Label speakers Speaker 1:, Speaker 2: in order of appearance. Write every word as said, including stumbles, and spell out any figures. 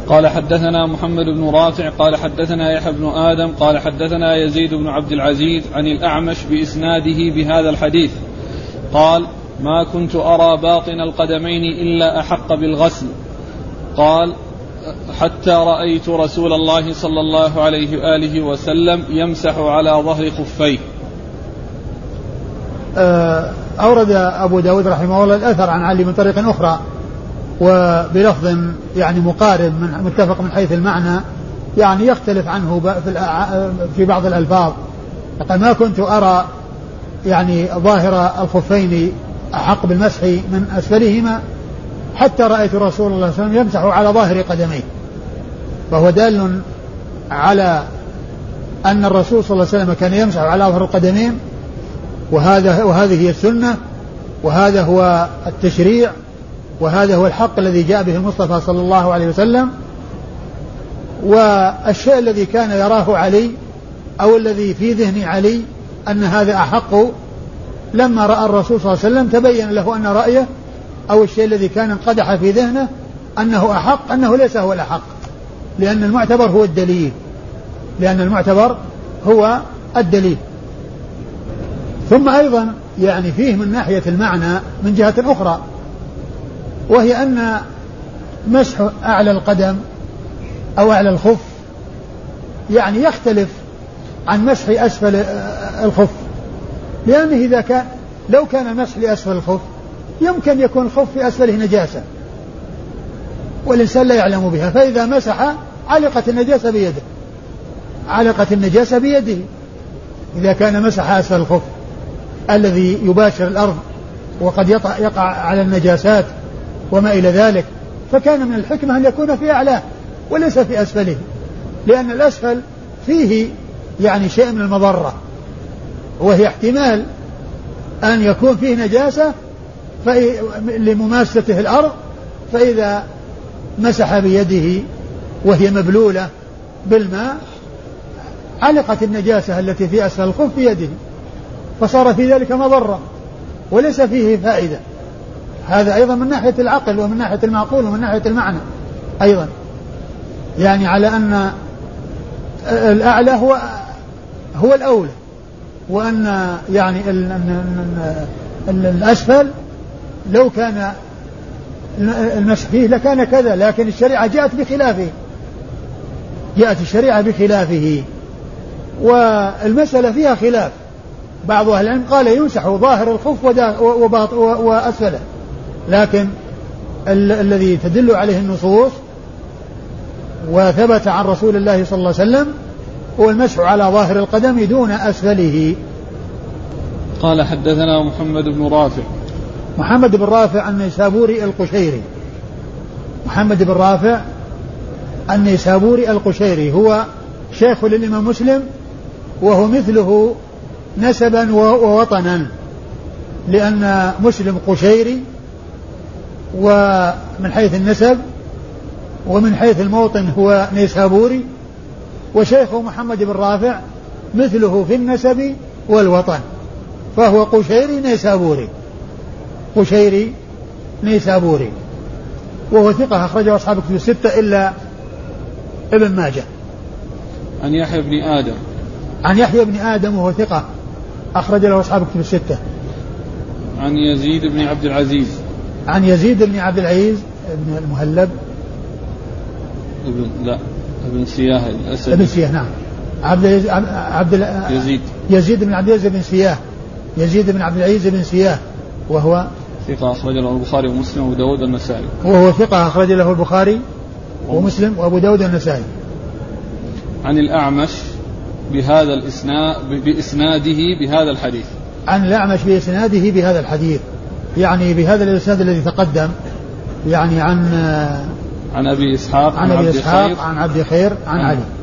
Speaker 1: قال حدثنا محمد بن رافع قال حدثنا يحيى بن آدم قال حدثنا يزيد بن عبد العزيز عن الأعمش بإسناده بهذا الحديث قال ما كنت أرى باطن القدمين إلا أحق بالغسل. قال حتى رأيت رسول الله صلى الله عليه وآله وسلم يمسح على ظهر خفيه.
Speaker 2: أورد أبو داود رحمه الله الأثر عن علي من طريق أخرى وبلفظ يعني مقارب من متفق من حيث المعنى يعني يختلف عنه في بعض الألفاظ. فقال ما كنت أرى يعني ظاهر الخفين أحق بالمسح من أسفلهما حتى رأيت رسول الله صلى الله عليه وسلم يمسح على ظاهر قدميه. فهو دال على أن الرسول صلى الله عليه وسلم كان يمسح على ظهر القدمين، وهذا وهذه هي السنة، وهذا هو التشريع، وهذا هو الحق الذي جاء به المصطفى صلى الله عليه وسلم. والشيء الذي كان يراه علي أو الذي في ذهن علي أن هذا أحق، لما رأى الرسول صلى الله عليه وسلم تبين له أن رأيه أو الشيء الذي كان انقدح في ذهنه أنه أحق أنه ليس هو الأحق، لأن المعتبر هو الدليل لأن المعتبر هو الدليل. ثم أيضا يعني فيه من ناحية المعنى من جهة أخرى، وهي أن مسح أعلى القدم أو أعلى الخف يعني يختلف عن مسح أسفل الخف، لأنه إذا كان لو كان المسح لأسفل الخف يمكن يكون الخف في أسفله نجاسة والإنسان لا يعلم بها، فإذا مسح علقت النجاسة بيده علقت النجاسة بيده إذا كان مسح أسفل الخف الذي يباشر الأرض وقد يقع على النجاسات وما إلى ذلك، فكان من الحكمة أن يكون في أعلاه وليس في أسفله، لأن الأسفل فيه يعني شيء من المضرة، وهي احتمال أن يكون فيه نجاسة لمماسته الأرض، فإذا مسح بيده وهي مبلولة بالماء علقت النجاسة التي في أسفل الخف بيده، فصار في ذلك مضرة وليس فيه فائدة. هذا أيضا من ناحية العقل ومن ناحية المعقول ومن ناحية المعنى أيضا، يعني على أن الأعلى هو هو الأولى، وأن يعني ال ال الأسفل لو كان المسح فيه لكان كذا، لكن الشريعة جاءت بخلافه جاءت الشريعة بخلافه والمسألة فيها خلاف. بعض أهل العلم قال يمسح ظاهر الخف وأسفله، لكن ال الذي تدل عليه النصوص وثبت عن رسول الله صلى الله عليه وسلم هو المسح على ظاهر القدم دون أسفله.
Speaker 1: قال حدثنا محمد بن رافع
Speaker 2: محمد بن رافع النيسابوري القشيري محمد بن رافع النيسابوري القشيري هو شيخ للإمام مسلم، وهو مثله نسبا ووطنا، لأن مسلم قشيري ومن حيث النسب، ومن حيث الموطن هو نيسابوري، وشيخه محمد بن رافع مثله في النسب والوطن، فهو قشيري نيسابوري قشيري نيسابوري وهو ثقة أخرجه أصحاب الكتب الستة إلا ابن ماجه.
Speaker 1: عن يحيى بن آدم
Speaker 2: عن يحيى بن آدم وهو ثقة أخرج له أصحاب الكتب الستة.
Speaker 1: عن يزيد بن عبد العزيز
Speaker 2: عن يزيد بن عبد العزيز ابن المهلب
Speaker 1: ابن لا ابن سياه الأسد
Speaker 2: ابن سياه نعم عبد عبد
Speaker 1: يزيد
Speaker 2: يزيد بن عبد العزيز بن سياه يزيد بن عبد العزيز بن سياه وهو
Speaker 1: ثقة أخرج له البخاري ومسلم وأبو داود والنسائي
Speaker 2: وهو ثقة أخرج له البخاري ومسلم وأبو داود والنسائي.
Speaker 1: عن الأعمش بهذا الإسناد بإسناده بهذا الحديث
Speaker 2: عن الأعمش بإسناده بهذا الحديث يعني بهذا الإسناد الذي تقدم، يعني عن
Speaker 1: عن أبي إسحاق
Speaker 2: عن أبي إسحاق عن عبد خير عن علي.